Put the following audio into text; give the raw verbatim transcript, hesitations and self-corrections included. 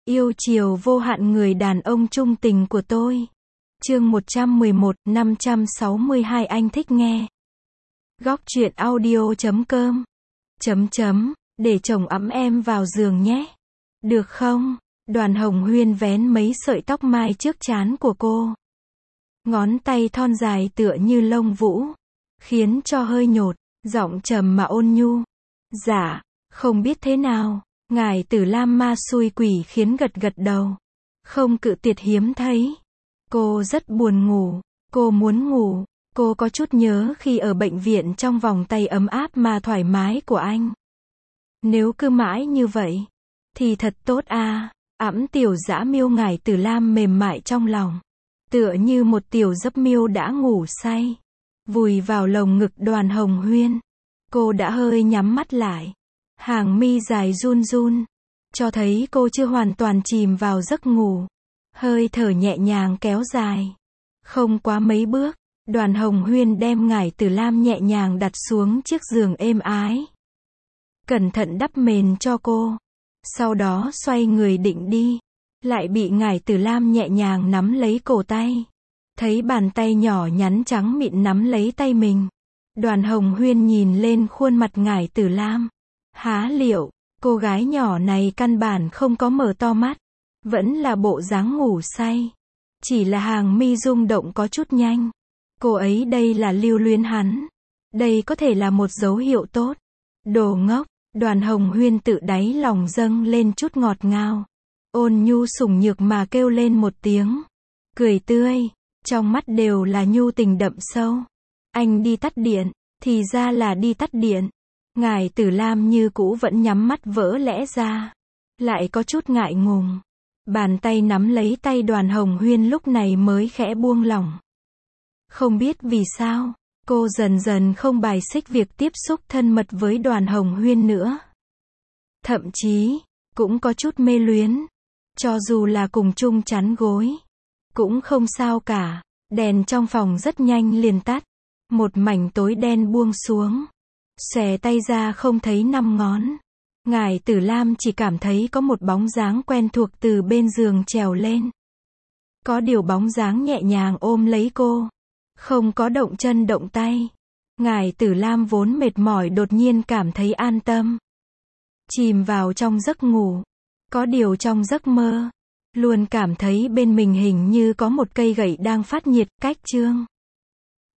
Yêu chiều vô hạn người đàn ông trung tình của tôi. Chương một trăm mười một, năm trăm sáu mươi hai anh thích nghe. Góc truyện audio chấm com. Chấm chấm, để chồng ẵm em vào giường nhé. Được không? Đoàn Hồng Huyên vén mấy sợi tóc mai trước trán của cô. Ngón tay thon dài tựa như lông vũ, khiến cho hơi nhột, giọng trầm mà ôn nhu. Dạ, không biết thế nào. Ngài Tử Lam ma xui quỷ khiến gật gật đầu. Không cự tuyệt hiếm thấy. Cô rất buồn ngủ. Cô muốn ngủ. Cô có chút nhớ khi ở bệnh viện trong vòng tay ấm áp mà thoải mái của anh. Nếu cứ mãi như vậy, thì thật tốt à. Ẵm tiểu dã miêu Ngài Tử Lam mềm mại trong lòng. Tựa như một tiểu dấp miêu đã ngủ say. Vùi vào lồng ngực Đoàn Hồng Huyên. Cô đã hơi nhắm mắt lại. Hàng mi dài run run, cho thấy cô chưa hoàn toàn chìm vào giấc ngủ. Hơi thở nhẹ nhàng kéo dài. Không quá mấy bước, Đoàn Hồng Huyên đem Ngải Tử Lam nhẹ nhàng đặt xuống chiếc giường êm ái. Cẩn thận đắp mền cho cô. Sau đó xoay người định đi. Lại bị Ngải Tử Lam nhẹ nhàng nắm lấy cổ tay. Thấy bàn tay nhỏ nhắn trắng mịn nắm lấy tay mình. Đoàn Hồng Huyên nhìn lên khuôn mặt Ngải Tử Lam. Há liệu, cô gái nhỏ này căn bản không có mở to mắt. Vẫn là bộ dáng ngủ say. Chỉ là hàng mi rung động có chút nhanh. Cô ấy đây là lưu luyến hắn. Đây có thể là một dấu hiệu tốt. Đồ ngốc, Đoàn Hồng Huyên tự đáy lòng dâng lên chút ngọt ngào. Ôn nhu sủng nhược mà kêu lên một tiếng. Cười tươi, trong mắt đều là nhu tình đậm sâu. Anh đi tắt điện, thì ra là đi tắt điện. Ngài Tử Lam như cũ vẫn nhắm mắt vỡ lẽ ra. Lại có chút ngại ngùng. Bàn tay nắm lấy tay Đoàn Hồng Huyên lúc này mới khẽ buông lỏng. Không biết vì sao, cô dần dần không bài xích việc tiếp xúc thân mật với Đoàn Hồng Huyên nữa. Thậm chí, cũng có chút mê luyến. Cho dù là cùng chung chắn gối. Cũng không sao cả. Đèn trong phòng rất nhanh liền tắt. Một mảnh tối đen buông xuống. Xòe tay ra không thấy năm ngón. Ngải Tử Lam chỉ cảm thấy có một bóng dáng quen thuộc từ bên giường trèo lên. Có điều bóng dáng nhẹ nhàng ôm lấy cô. Không có động chân động tay. Ngải Tử Lam vốn mệt mỏi đột nhiên cảm thấy an tâm. Chìm vào trong giấc ngủ. Có điều trong giấc mơ, luôn cảm thấy bên mình hình như có một cây gậy đang phát nhiệt. Cách chương